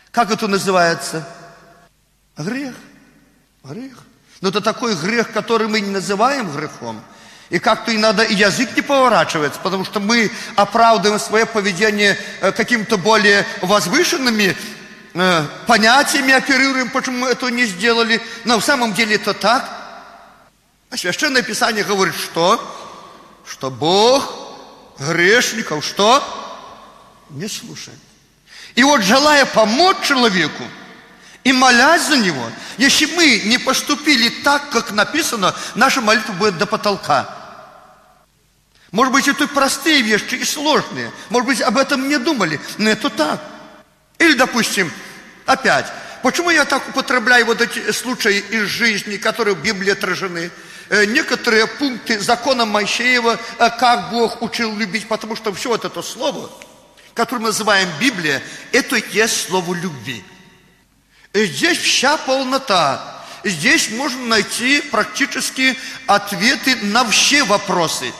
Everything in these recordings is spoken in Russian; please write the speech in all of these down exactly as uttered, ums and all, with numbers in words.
Как это называется? Грех. Грех. Но это такой грех, который мы не называем грехом. И как-то иногда и язык не поворачивается, потому что мы оправдываем свое поведение какими-то более возвышенными э, понятиями, оперируем, почему мы этого не сделали. Но в самом деле это так. А Священное Писание говорит, что? Что Бог грешников, что? Не слушает. И вот, желая помочь человеку и молясь за него, если мы не поступили так, как написано, наша молитва будет до потолка. Может быть, это простые вещи и сложные. Может быть, об этом не думали, но это так. Или, допустим, опять, почему я так употребляю вот эти случаи из жизни, которые в Библии отражены? Некоторые пункты закона Моисеева, как Бог учил любить, потому что все вот это слово, которое мы называем Библия, это и есть слово любви. И здесь вся полнота. Здесь можно найти практически ответы на все вопросы.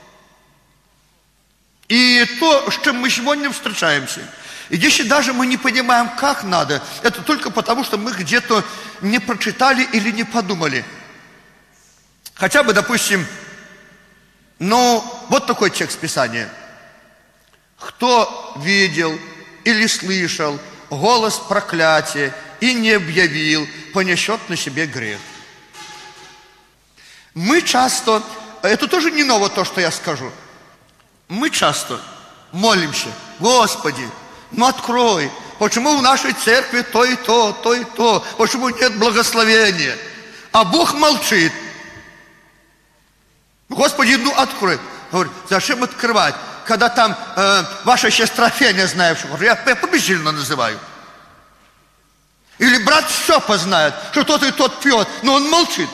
И то, с чем мы сегодня встречаемся. И если даже мы не понимаем, как надо, это только потому, что мы где-то не прочитали или не подумали. Хотя бы, допустим, ну, вот такой текст Писания. Кто видел или слышал голос проклятия и не объявил, понесет на себе грех. Мы часто, это тоже не ново то, что я скажу, мы часто молимся: Господи, ну открой, почему в нашей церкви то и то, то и то, почему нет благословения, а Бог молчит. Господи, ну открой. Говорит, зачем открывать, когда там э, ваша сестра Феня знает, что я, я побежильно называю. Или брат Степа знает, что тот и тот пьет, но он молчит.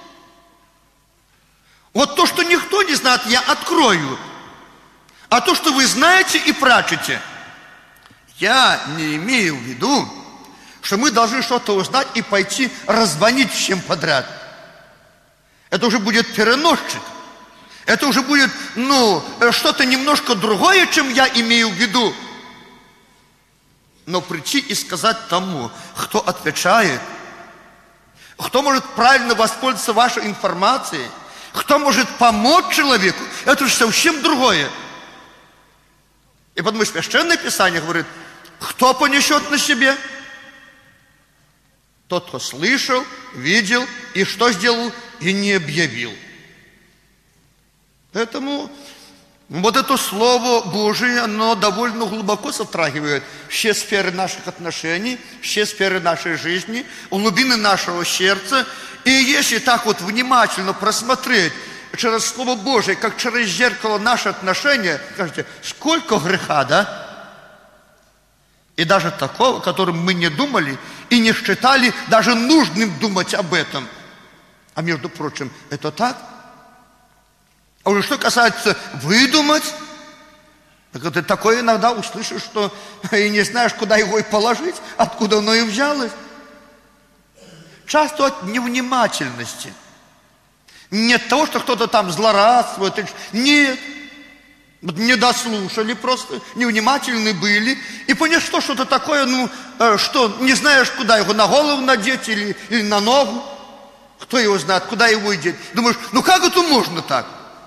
Вот то, что никто не знает, я открою. А то, что вы знаете и прячете, я не имею в виду, что мы должны что-то узнать и пойти раззвонить всем подряд. Это уже будет переносчик. Это уже будет, ну, что-то немножко другое, чем я имею в виду. Но прийти и сказать тому, кто отвечает, кто может правильно воспользоваться вашей информацией, кто может помочь человеку, это же совсем другое. И потому Священное Писание говорит, кто понесет на себе? Тот, кто слышал, видел и что сделал, и не объявил. Поэтому вот это Слово Божие, оно довольно глубоко затрагивает все сферы наших отношений, все сферы нашей жизни, глубины нашего сердца. И если так вот внимательно просмотреть через Слово Божие, как через зеркало наши отношения, скажите, сколько греха, да? И даже такого, о котором мы не думали и не считали даже нужным думать об этом. А между прочим, это так. А уже что касается выдумать, так ты такое иногда услышишь, что и не знаешь, куда его и положить, откуда оно и взялось. Часто от невнимательности. Не от того, что кто-то там злорадствует. Нет. Не дослушали просто, невнимательны были. И понесло что-то такое, ну, что не знаешь, куда его на голову надеть или, или на ногу. Кто его знает, куда его деть. Думаешь, ну как это можно так?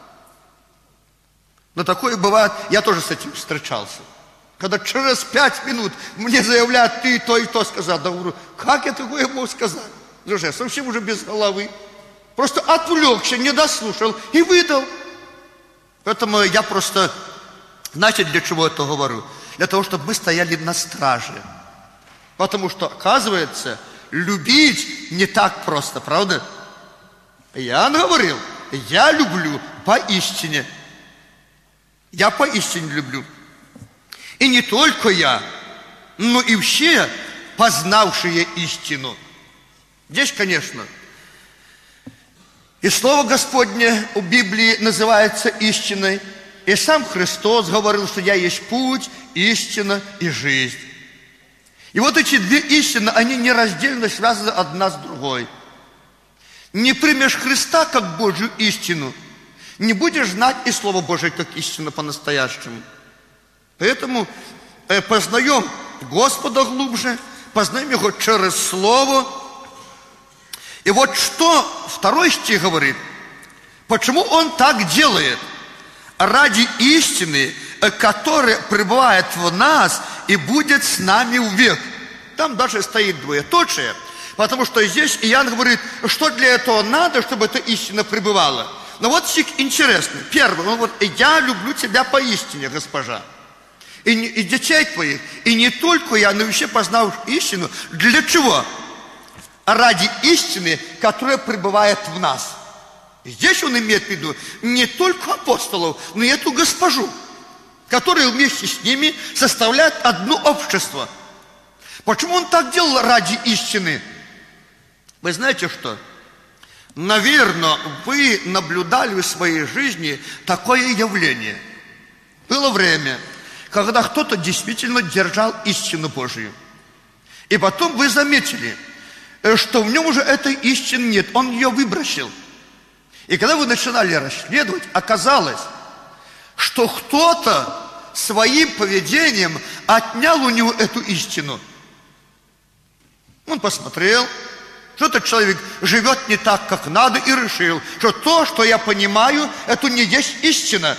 Но такое бывает, я тоже с этим встречался. Когда через пять минут мне заявляют, ты то и то сказал. Да говорю, как я такое мог сказать? Друзья, совсем уже без головы. Просто отвлекся, не дослушал и выдал. Поэтому я просто, знаете, для чего это говорю? Для того, чтобы мы стояли на страже. Потому что, оказывается, любить не так просто, правда? Иоанн говорил, я люблю поистине. Я поистине люблю. И не только я, но и все, познавшие истину. Здесь, конечно, и Слово Господне у Библии называется истиной. И сам Христос говорил, что я есть путь, истина и жизнь. И вот эти две истины, они нераздельно связаны одна с другой. Не примешь Христа как Божью истину, не будешь знать и Слово Божие как истину по-настоящему. Поэтому познаем Господа глубже, познаем Его через Слово. И вот что второй стих говорит. Почему Он так делает? Ради истины, которая пребывает в нас и будет с нами век. Там даже стоит двоеточие, потому что здесь Иоанн говорит, что для этого надо, чтобы эта истина пребывала. Но вот стих интересный. Первый, он говорит, я люблю тебя поистине, госпожа, и, не, и детей твоих, и не только я, но еще познал истину. Для чего? Ради истины, которая пребывает в нас. Здесь он имеет в виду не только апостолов, но и эту госпожу, которая вместе с ними составляет одно общество. Почему он так делал ради истины? Вы знаете что? Наверное, вы наблюдали в своей жизни такое явление. Было время, когда кто-то действительно держал истину Божию. И потом вы заметили, что в нем уже этой истины нет, он ее выбросил. И когда вы начинали расследовать, оказалось, что кто-то своим поведением отнял у него эту истину. Он посмотрел, что этот человек живет не так, как надо, и решил, что то, что я понимаю, это не есть истина.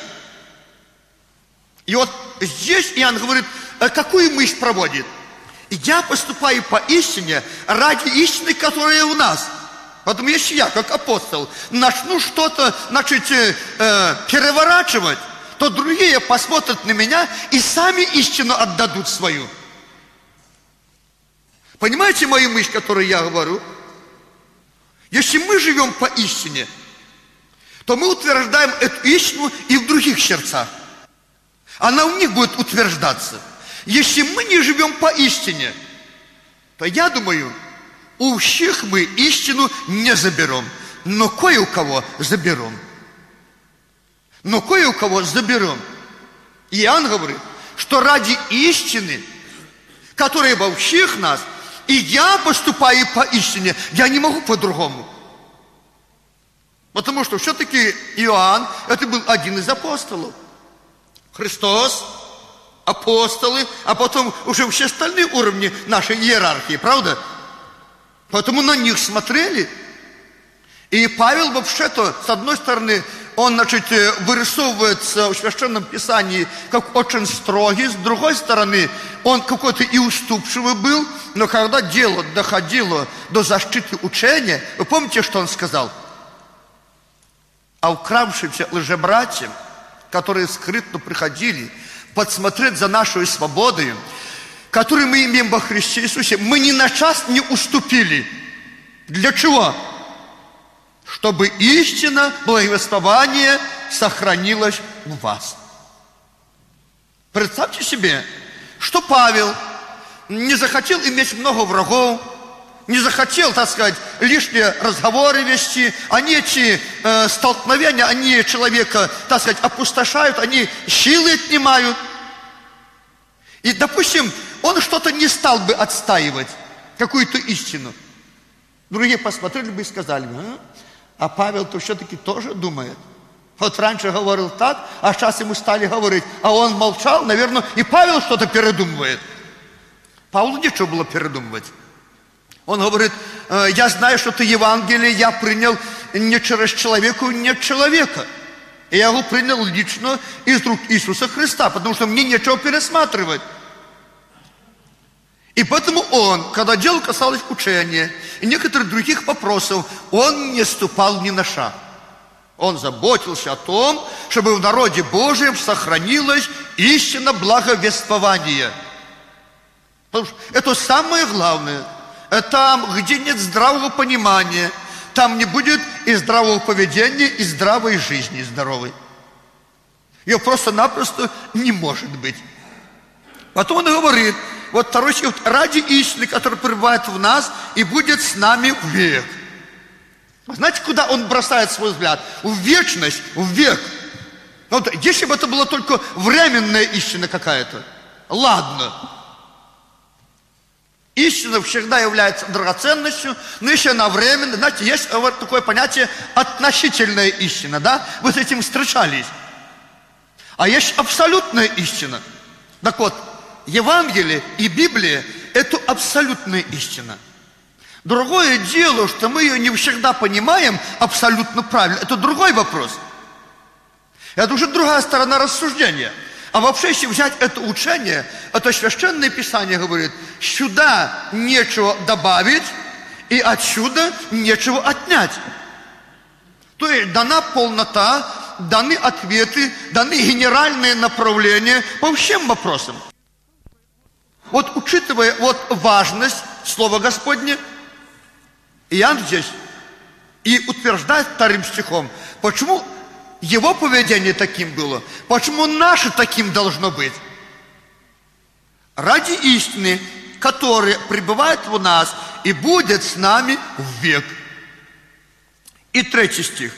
И вот здесь Иоанн говорит, какую мысль проводит? Я поступаю по истине ради истины, которая у нас. Поэтому если я, как апостол, начну что-то, значит, э, переворачивать, то другие посмотрят на меня и сами истину отдадут свою. Понимаете мою мысль, которую я говорю? Если мы живем по истине, то мы утверждаем эту истину и в других сердцах. Она у них будет утверждаться. Если мы не живем по истине, то я думаю, у всех мы истину не заберем, но кое у кого заберем. Но кое у кого заберем. И Иоанн говорит, что ради истины, которая во всех нас, и я поступаю по истине, я не могу по-другому. Потому что все-таки Иоанн, это был один из апостолов. Христос, апостолы, а потом уже все остальные уровни нашей иерархии, правда? Поэтому на них смотрели. И Павел вообще-то, с одной стороны, он, значит, вырисовывается в Священном Писании как очень строгий, с другой стороны, он какой-то и уступчивый был, но когда дело доходило до защиты учения, вы помните, что он сказал? А укравшимся лжебратьям, которые скрытно приходили подсмотреть за нашей свободой, которую мы имеем во Христе Иисусе, мы ни на час не уступили. Для чего? Чтобы истина, благовествование сохранилось у вас. Представьте себе, что Павел не захотел иметь много врагов, не захотел, так сказать, лишние разговоры вести. Они эти э, столкновения, они человека, так сказать, опустошают, они силы отнимают. И, допустим, он что-то не стал бы отстаивать, какую-то истину. Другие посмотрели бы и сказали, а, а Павел-то все-таки тоже думает. Вот раньше говорил так, а сейчас ему стали говорить, а он молчал, наверное, и Павел что-то передумывает. Павлу нечего было передумывать. Он говорит, я знаю, что ты Евангелие я принял не через человека, не от человека. И я его принял лично из рук Иисуса Христа, потому что мне нечего пересматривать. И поэтому он, когда дело касалось учения и некоторых других вопросов, он не ступал ни на шаг. Он заботился о том, чтобы в народе Божьем сохранилась истина благовествования. Потому что это самое главное. Там, где нет здравого понимания, там не будет и здравого поведения, и здравой жизни здоровой. Ее просто-напросто не может быть. Потом он говорит, вот второй стих, ради истины, которая пребывает в нас и будет с нами век. Знаете, куда он бросает свой взгляд? В вечность, в век. Вот, если бы это была только временная истина какая-то, ладно. Истина всегда является драгоценностью, но если она временная, знаете, есть вот такое понятие относительная истина, да? Вы с этим встречались. А есть абсолютная истина. Так вот, Евангелие и Библия – это абсолютная истина. Другое дело, что мы ее не всегда понимаем абсолютно правильно. Это другой вопрос. Это уже другая сторона рассуждения. А вообще, если взять это учение, это Священное Писание говорит, сюда нечего добавить, и отсюда нечего отнять. То есть дана полнота, даны ответы, даны генеральные направления по всем вопросам. Вот учитывая вот важность Слова Господня, Иоанн здесь и утверждает вторым стихом, почему его поведение таким было, почему наше таким должно быть. Ради истины, которая пребывает в нас и будет с нами в век. И третий стих.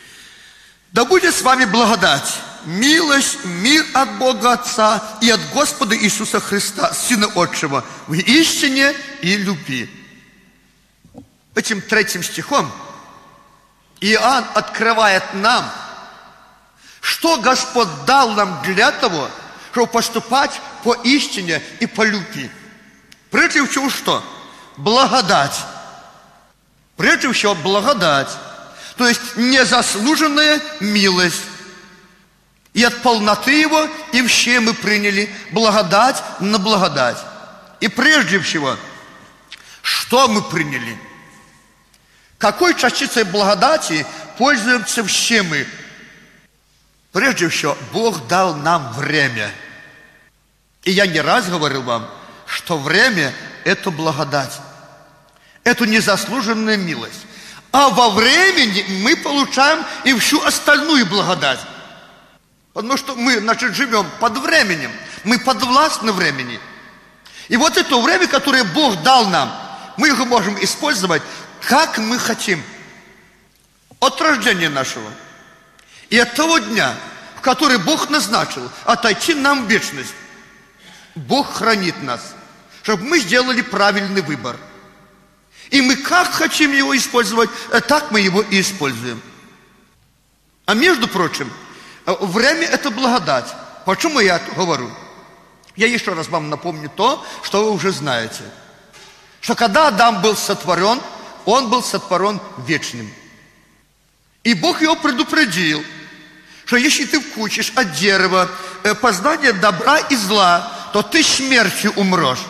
Да будет с вами благодать, милость, мир от Бога Отца и от Господа Иисуса Христа, Сына Отчего, в истине и любви. Этим третьим стихом Иоанн открывает нам, что Господь дал нам для того, чтобы поступать по истине и по любви. Прежде всего что? Благодать. Прежде всего благодать. То есть незаслуженная милость. И от полноты Его и все мы приняли благодать на благодать. И прежде всего, что мы приняли? Какой частицей благодати пользуемся все мы? Прежде всего, Бог дал нам время. И я не раз говорил вам, что время – это благодать. Это незаслуженная милость. А во времени мы получаем и всю остальную благодать. Потому что мы, значит, живем под временем. Мы подвластны времени. И вот это время, которое Бог дал нам, мы его можем использовать, как мы хотим. От рождения нашего. И от того дня, в который Бог назначил отойти нам в вечность. Бог хранит нас, чтобы мы сделали правильный выбор. И мы как хотим его использовать, так мы его и используем. А между прочим, время – это благодать. Почему я это говорю? Я еще раз вам напомню то, что вы уже знаете. Что когда Адам был сотворен, он был сотворен вечным. И Бог его предупредил, что если ты вкусишь от дерева познания добра и зла, то ты смертью умрешь.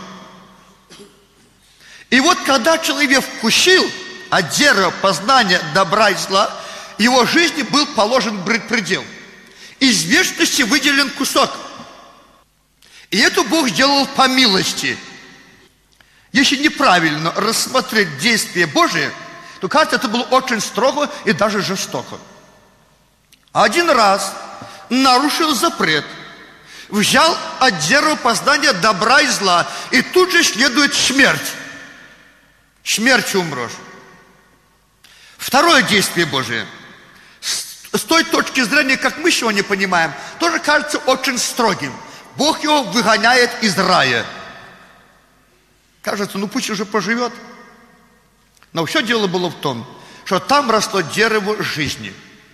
И вот когда человек вкусил от дерева познания добра и зла, его жизни был положен предел. Из вечности выделен кусок. И это Бог сделал по милости. Если неправильно рассмотреть действие Божие, то, кажется, это было очень строго и даже жестоко. Один раз нарушил запрет, взял от дерева познания добра и зла, и тут же следует смерть. Смертью умрешь. Второе действие Божие. С той точки зрения, как мы сегодня понимаем, тоже кажется очень строгим. Бог его выгоняет из рая. Кажется, ну пусть уже поживет. Но все дело было в том, что там росло дерево жизни.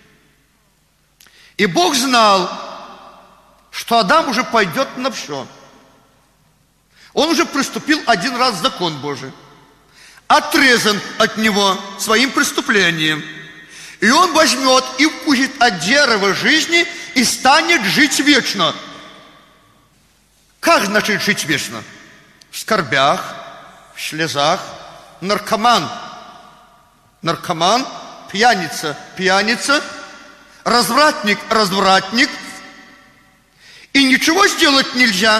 И Бог знал, что Адам уже пойдет на все. Он уже приступил один раз закон Божий. Отрезан от него своим преступлением. И он возьмет и вкусит от дерева жизни и станет жить вечно. Как значит жить вечно? В скорбях, в слезах. Наркоман, наркоман, пьяница, пьяница, развратник, развратник. И ничего сделать нельзя.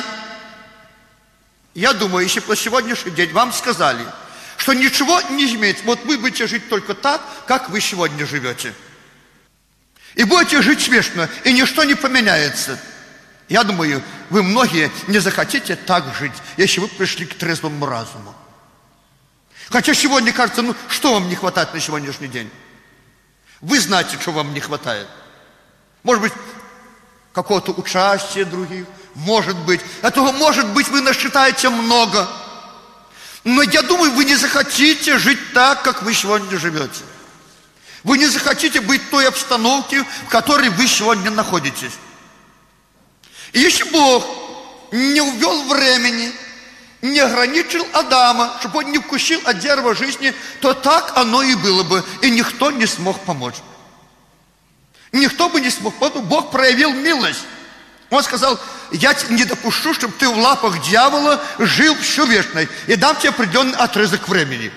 Я думаю, если по сегодняшний день вам сказали, что ничего не имеет, вот вы будете жить только так, как вы сегодня живете. И будете жить вечно, и ничто не поменяется. Я думаю, вы многие не захотите так жить, если вы пришли к трезвому разуму. Хотя сегодня кажется, ну что вам не хватает на сегодняшний день? Вы знаете, что вам не хватает. Может быть, какого-то участия других. Может быть. Этого, может быть, вы насчитаете много. Но я думаю, вы не захотите жить так, как вы сегодня живете. Вы не захотите быть в той обстановке, в которой вы сегодня находитесь. И если Бог не увел времени, не ограничил Адама, чтобы он не вкусил от дерева жизни, то так оно и было бы, и никто не смог помочь. Никто бы не смог, потому Бог проявил милость. Он сказал: я не допущу, чтобы ты в лапах дьявола жил всю вечность, и дам тебе определенный отрезок времени.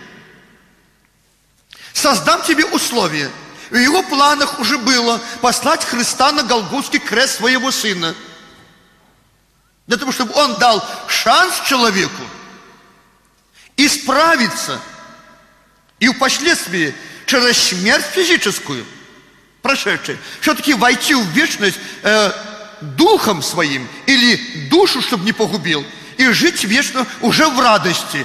Создам тебе условия. В его планах уже было послать Христа на Голгофский крест своего Сына, для того, чтобы он дал шанс человеку исправиться и впоследствии через смерть физическую, прошедшую, все-таки войти в вечность э, духом своим или душу, чтобы не погубил, и жить вечно уже в радости.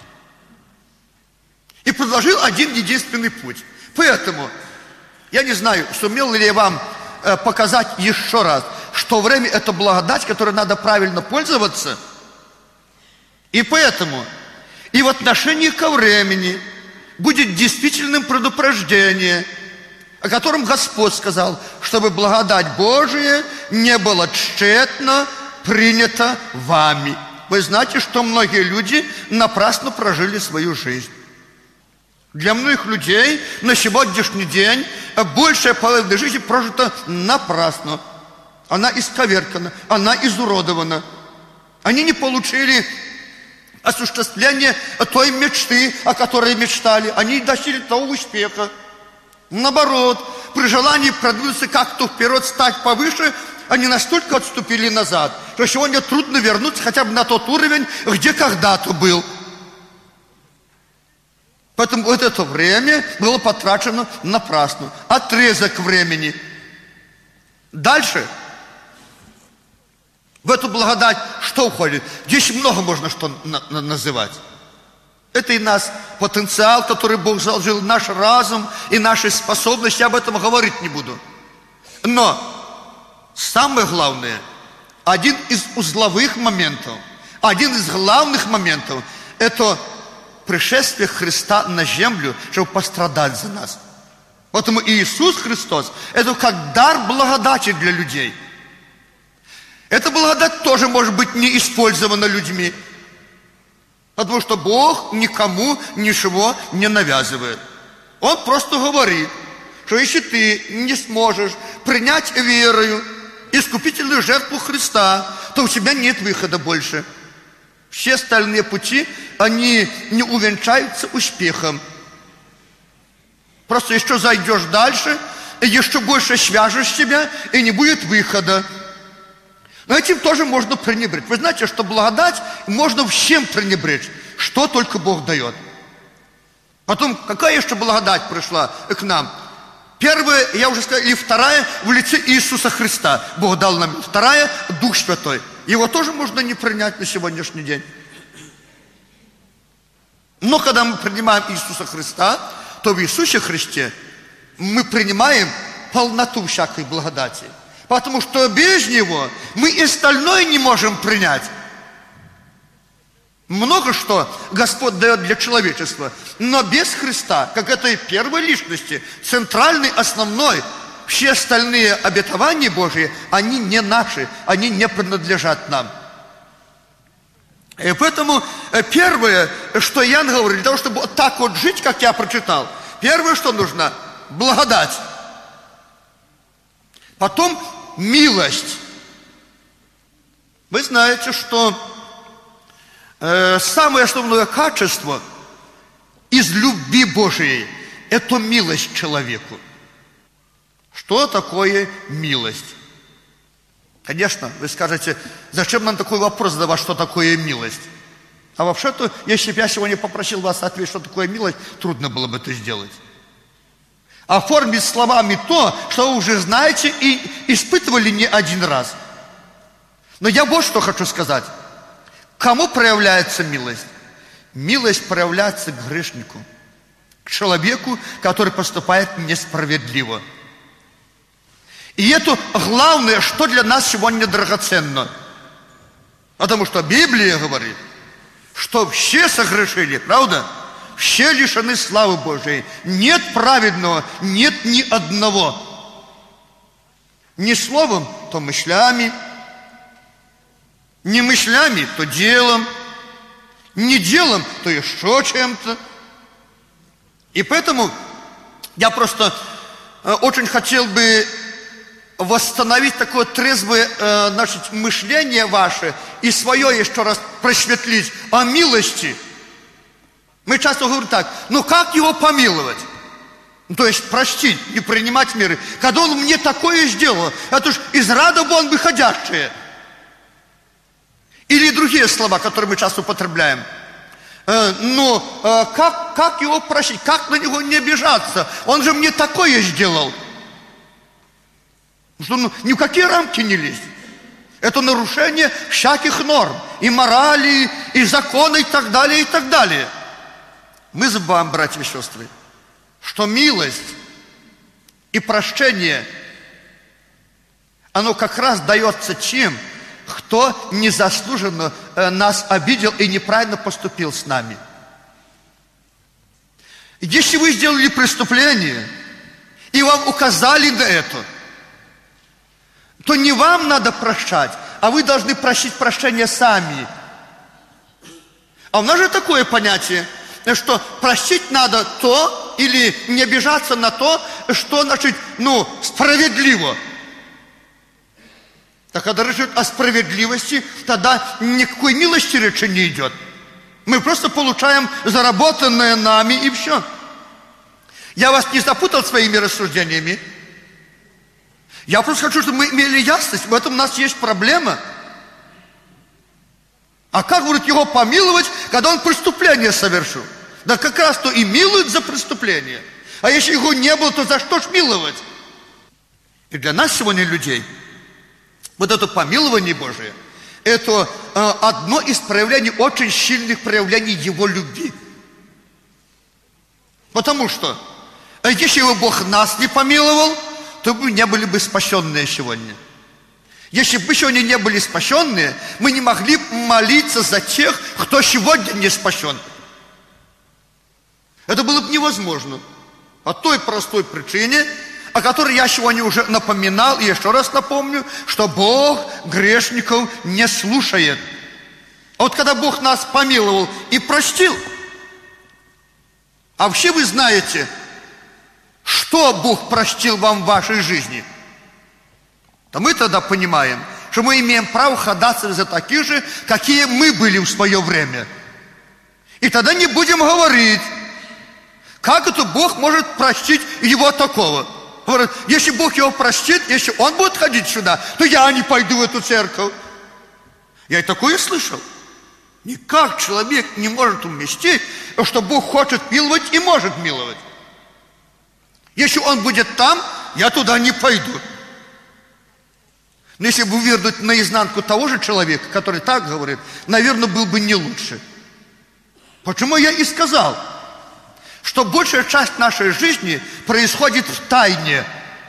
И предложил один единственный путь. Поэтому я не знаю, сумел ли я вам э, показать еще раз, что время – это благодать, которой надо правильно пользоваться. И поэтому и в отношении ко времени будет действительным предупреждение, о котором Господь сказал, чтобы благодать Божия не была тщетно принята вами. Вы знаете, что многие люди напрасно прожили свою жизнь. Для многих людей на сегодняшний день большая половина жизни прожита напрасно. Она исковеркана, она изуродована. Они не получили осуществление той мечты, о которой мечтали. Они не достигли того успеха. Наоборот, при желании продвинуться как-то вперед, стать повыше, они настолько отступили назад, что сегодня трудно вернуться хотя бы на тот уровень, где когда-то был. Поэтому вот это время было потрачено напрасно. Отрезок времени. Дальше. В эту благодать что входит? Здесь много можно что на- на- называть. Это и наш потенциал, который Бог заложил, наш разум и наши способности. Я об этом говорить не буду. Но самое главное, один из узловых моментов, один из главных моментов, это пришествие Христа на землю, чтобы пострадать за нас. Поэтому Иисус Христос – это как дар благодати для людей. Эта благодать тоже может быть не использована людьми, потому что Бог никому ничего не навязывает. Он просто говорит, что если ты не сможешь принять верою искупительную жертву Христа, то у тебя нет выхода больше. Все остальные пути, они не увенчаются успехом. Просто еще зайдешь дальше, еще больше свяжешь себя, и не будет выхода. Но этим тоже можно пренебречь. Вы знаете, что благодать можно всем пренебречь, что только Бог дает. Потом, какая еще благодать пришла к нам? Первая, я уже сказал, или вторая в лице Иисуса Христа. Бог дал нам. Вторая – Дух Святой. Его тоже можно не принять на сегодняшний день. Но когда мы принимаем Иисуса Христа, то в Иисусе Христе мы принимаем полноту всякой благодати. Потому что без Него мы и остальное не можем принять. Много что Господь дает для человечества. Но без Христа, как этой первой личности, центральной, основной, все остальные обетования Божьи, они не наши, они не принадлежат нам. И поэтому первое, что Иоанн говорит, для того, чтобы вот так вот жить, как я прочитал, первое, что нужно, благодать. Потом милость. Вы знаете, что э, самое основное качество из любви Божией – это милость человеку. Что такое милость? Конечно, вы скажете, зачем нам такой вопрос задавать, что такое милость? А вообще-то, если бы я сегодня попросил вас ответить, что такое милость, трудно было бы это сделать. Оформить словами то, что вы уже знаете и испытывали не один раз. Но я вот что хочу сказать. Кому проявляется милость? Милость проявляется к грешнику, к человеку, который поступает несправедливо. И это главное, что для нас сегодня драгоценно. Потому что Библия говорит, что все согрешили, правда? Все лишены славы Божией. Нет праведного, нет ни одного. Не словом, то мыслями. Не мыслями, то делом. Не делом, то еще чем-то. И поэтому я просто э, очень хотел бы восстановить такое трезвое э, значит, мышление ваше и свое еще раз просветлить о милости. Мы часто говорим так: ну как его помиловать? Ну, то есть простить, не принимать меры. Когда он мне такое сделал, это ж из рада вон выходящее. Или другие слова, которые мы часто употребляем. Э, но э, как, как его прощить? Как на него не обижаться? Он же мне такое сделал. Что ну, ни в какие рамки не лезть. Это нарушение всяких норм. И морали, и закона, и так далее, и так далее. Мы забываем, братья и сестры, что милость и прощение, оно как раз дается тем, кто незаслуженно нас обидел и неправильно поступил с нами. Если вы сделали преступление, и вам указали на это, то не вам надо прощать, а вы должны просить прощения сами. А у нас же такое понятие, что простить надо то, или не обижаться на то, что, значит, ну, справедливо. Так когда речь идет о справедливости, тогда никакой милости речи не идет. Мы просто получаем заработанное нами, и все. Я вас не запутал своими рассуждениями. Я просто хочу, чтобы мы имели ясность. В этом у нас есть проблема. А как, говорит, его помиловать, когда он преступление совершил? Да как раз то и милуют за преступление. А если его не было, то за что ж миловать? И для нас сегодня, людей, вот это помилование Божие, это э, одно из проявлений, очень сильных проявлений Его любви. Потому что, э, если бы Бог нас не помиловал, то мы не были бы спасенные сегодня. Если бы сегодня не были спасенные, мы не могли молиться за тех, кто сегодня не спасен. Это было бы невозможно. По той простой причине, о которой я сегодня уже напоминал, и еще раз напомню, что Бог грешников не слушает. А вот когда Бог нас помиловал и простил, а вообще вы знаете, что Бог простил вам в вашей жизни, то мы тогда понимаем, что мы имеем право ходатайствовать за таких же, какие мы были в свое время. И тогда не будем говорить, как это Бог может простить его такого. Говорят, если Бог его простит, если он будет ходить сюда, то я не пойду в эту церковь. Я и такое слышал. Никак человек не может уместить, что Бог хочет миловать и может миловать. Если он будет там, я туда не пойду. Но если бы вывернуть наизнанку того же человека, который так говорит, наверное, был бы не лучше. Почему я и сказал, что большая часть нашей жизни происходит в тайне.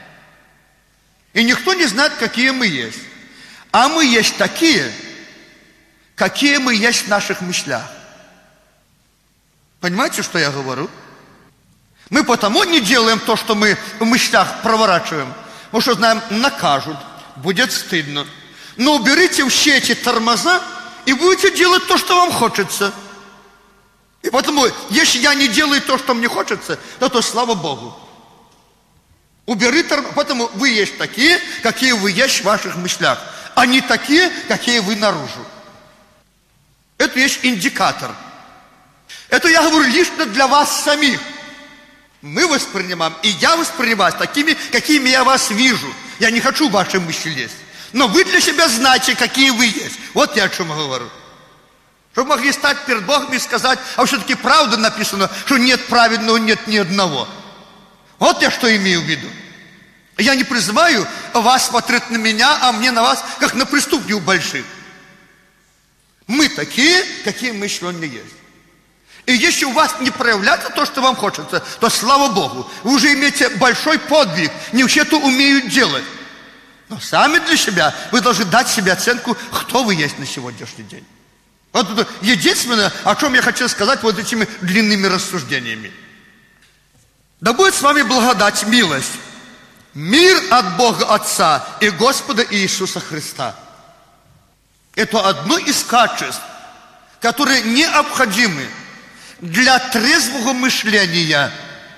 И никто не знает, какие мы есть. А мы есть такие, какие мы есть в наших мыслях. Понимаете, что я говорю? Мы потому не делаем то, что мы в мыслях проворачиваем, потому что знаем, накажут, будет стыдно. Но уберите все эти тормоза и будете делать то, что вам хочется. И потому, если я не делаю то, что мне хочется, то, то слава Богу. Убери тормоза, потому вы есть такие, какие вы есть в ваших мыслях, а не такие, какие вы наружу. Это есть индикатор. Это я говорю лично для вас самих. Мы воспринимаем, и я воспринимаю такими, какими я вас вижу. Я не хочу в ваши мысли лезть. Но вы для себя знаете, какие вы есть. Вот я о чем говорю. Чтобы могли стать перед Богом и сказать, а все-таки правда написано, что нет праведного, нет ни одного. Вот я что имею в виду. Я не призываю вас смотреть на меня, а мне на вас, как на преступников больших. Мы такие, какие мы сегодня есть. И если у вас не проявляется то, что вам хочется, то слава Богу, вы уже имеете большой подвиг, не все это умеют делать. Но сами для себя вы должны дать себе оценку, кто вы есть на сегодняшний день. Вот это единственное, о чем я хотел сказать вот этими длинными рассуждениями. Да будет с вами благодать, милость, мир от Бога Отца и Господа Иисуса Христа. Это одно из качеств, которые необходимы для трезвого мышления.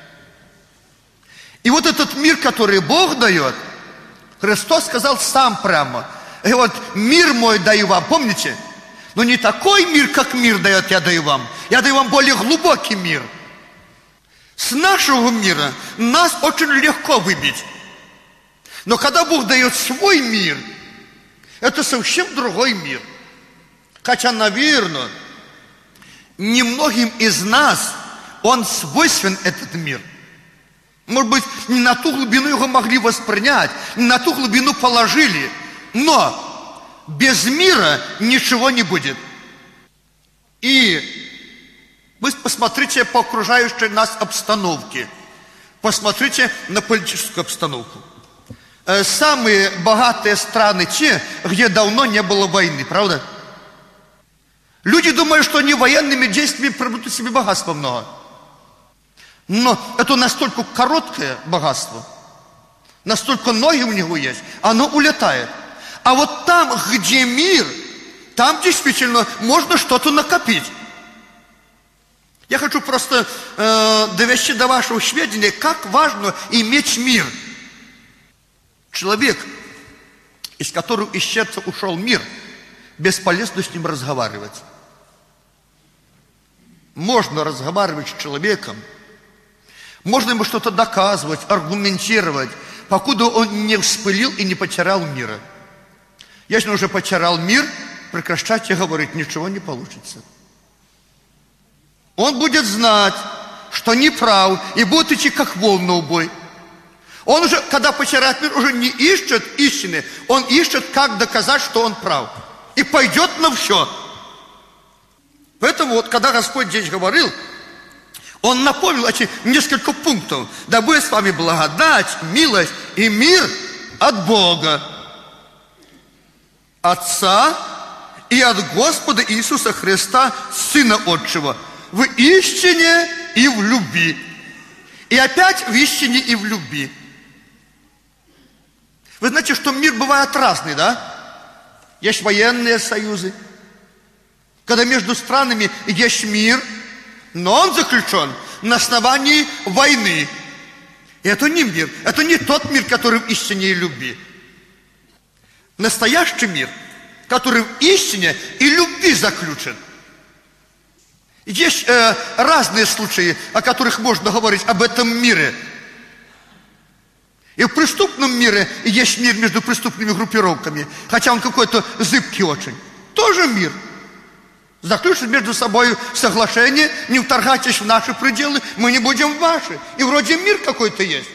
И вот этот мир, который Бог дает, Христос сказал сам прямо. И вот мир мой даю вам, помните? Но не такой мир, как мир дает, я даю вам. Я даю вам более глубокий мир. С нашего мира нас очень легко выбить. Но когда Бог дает свой мир, это совсем другой мир. Хотя, наверное, немногим из нас он свойствен, этот мир. Может быть, не на ту глубину его могли воспринять, не на ту глубину положили. Но без мира ничего не будет. И вы посмотрите по окружающей нас обстановке. Посмотрите на политическую обстановку. Самые богатые страны те, где давно не было войны, правда? Люди думают, что они военными действиями приобретут себе богатство много. Но это настолько короткое богатство, настолько ноги у него есть, оно улетает. А вот там, где мир, там действительно можно что-то накопить. Я хочу просто э, довести до вашего сведения, как важно иметь мир. Человек, из которого из сердца ушел мир, бесполезно с ним разговаривать. Можно разговаривать с человеком, можно ему что-то доказывать, аргументировать, покуда он не вспылил и не потерял мира. Если он уже потерял мир, прекращайте говорить, ничего не получится. Он будет знать, что не прав, и будет идти как вол на убой. Он уже, когда потеряет мир, уже не ищет истины, он ищет, как доказать, что он прав. И пойдет на все. Поэтому вот, когда Господь здесь говорил, Он напомнил эти несколько пунктов. Да будет с вами благодать, милость и мир от Бога, Отца и от Господа Иисуса Христа, Сына Отчего, в истине и в любви. И опять в истине и в любви. Вы знаете, что мир бывает разный, да? Есть военные союзы, когда между странами есть мир, но он заключен на основании войны. И это не мир, это не тот мир, который в истине и любви. Настоящий мир, который в истине и любви заключен. Есть э, разные случаи, о которых можно говорить об этом мире. И в преступном мире есть мир между преступными группировками, хотя он какой-то зыбкий очень. Тоже мир. Заключен между собой соглашение, не вторгайтесь в наши пределы, мы не будем в ваши. И вроде мир какой-то есть.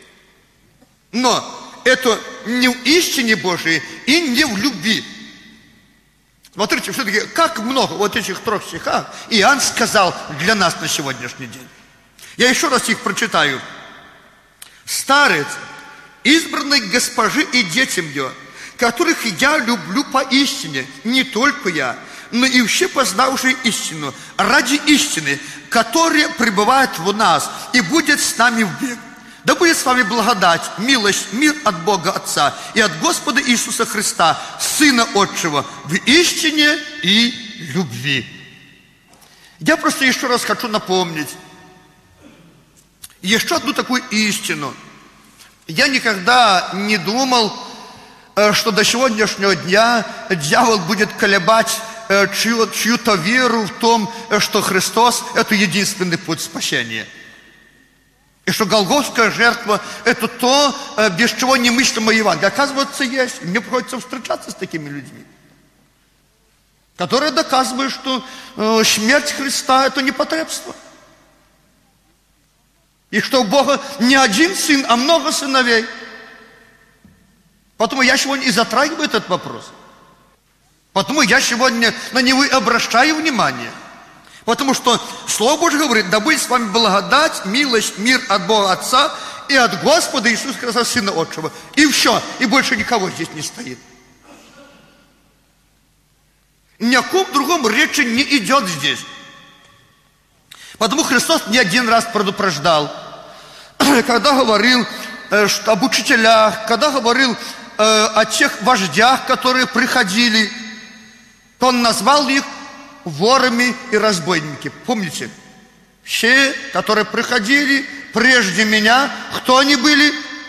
Но это не в истине Божией и не в любви. Смотрите, все-таки, как много вот этих трех стихах Иоанн сказал для нас на сегодняшний день. Я еще раз их прочитаю. Старец, избранной госпожи и детям ее, которых я люблю поистине, не только я, но и все познавшие истину, ради истины, которая пребывает в нас и будет с нами век. Да будет с вами благодать, милость, мир от Бога Отца и от Господа Иисуса Христа, Сына Отчего, в истине и любви. Я просто еще раз хочу напомнить еще одну такую истину. Я никогда не думал, что до сегодняшнего дня дьявол будет колебать чью, чью-то веру в том, что Христос – это единственный путь спасения. И что Голгофская жертва – это то, без чего немыслимо Евангелие. Оказывается, есть. Мне приходится встречаться с такими людьми, которые доказывают, что смерть Христа – это непотребство. И что у Бога не один сын, а много сыновей. Поэтому я сегодня и затрагиваю этот вопрос. Поэтому я сегодня на него и обращаю внимание. Потому что Слово Божье говорит, да будет с вами благодать, милость, мир от Бога Отца и от Господа Иисуса Христа, Сына Отчего. И все, и больше никого здесь не стоит. Ни о ком другом речи не идет здесь. Потому Христос не один раз предупреждал, когда говорил что, об учителях, когда говорил э, о тех вождях, которые приходили, то Он назвал их ворами и разбойниками. Помните? Все, которые приходили прежде меня, кто они были?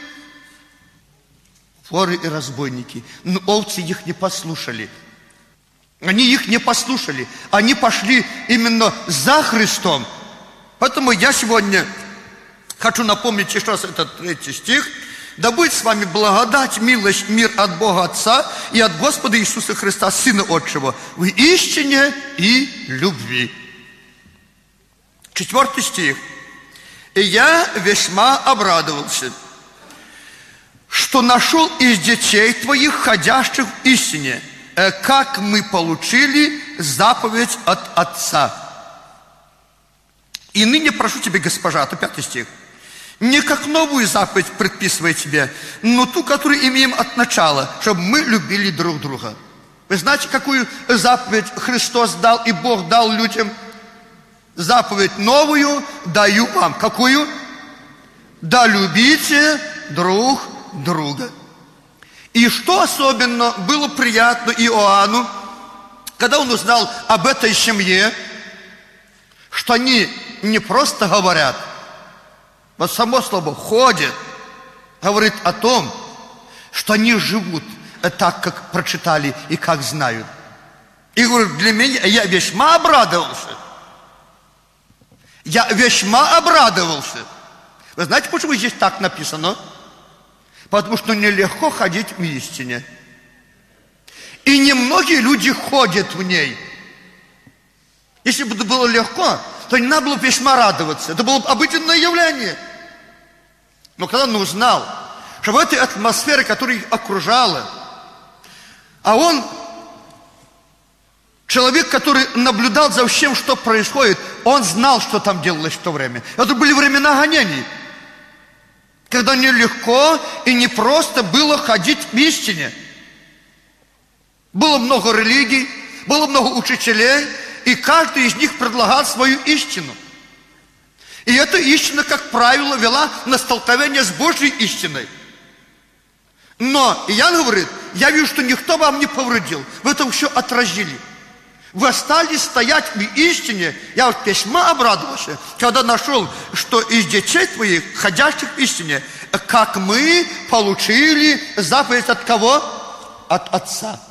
Воры и разбойники. Но овцы их не послушали. Они их не послушали. Они пошли именно за Христом. Поэтому я сегодня хочу напомнить еще раз этот третий стих. Да будет с вами благодать, милость, мир от Бога Отца и от Господа Иисуса Христа, Сына Отчего, в истине и любви. Четвертый стих. И я весьма обрадовался, что нашел из детей твоих, ходящих в истине, как мы получили заповедь от Отца. И ныне прошу тебя, госпожа, это пятый стих, не как новую заповедь предписывай тебе, но ту, которую имеем от начала, чтобы мы любили друг друга. Вы знаете, какую заповедь Христос дал и Бог дал людям? Заповедь новую даю вам. Какую? Да любите друг друга. И что особенно было приятно Иоанну, когда он узнал об этой семье, что они не просто говорят, вот само слово «ходят» говорит о том, что они живут так, как прочитали и как знают. И говорит, для меня, я весьма обрадовался. Я весьма обрадовался. Вы знаете, почему здесь так написано? Потому что нелегко ходить в истине. И немногие люди ходят в ней. Если бы это было легко, то не надо было весьма радоваться. Это было бы обыденное явление. Но когда он узнал, что в этой атмосфере, которая их окружала, а он, человек, который наблюдал за всем, что происходит, он знал, что там делалось в то время. Это были времена гонений, когда нелегко и непросто было ходить в истине. Было много религий, было много учителей, и каждый из них предлагал свою истину. И эта истина, как правило, вела на столкновение с Божьей истиной. Но Иоанн говорит, я вижу, что никто вам не повредил. Вы это все отразили. Вы остались стоять в истине. Я вот весьма обрадовался, когда нашел, что из детей твоих, ходящих в истине, как мы получили заповедь от кого? От Отца.